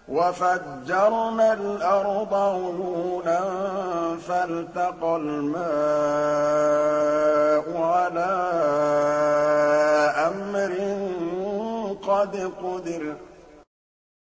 وَفَجَّرْنَا الْأَرْضَ عُيُونًا فَالْتَقَى الْمَاءُ عَلَىٰ أَمْرٍ قَدْ قُدِرَ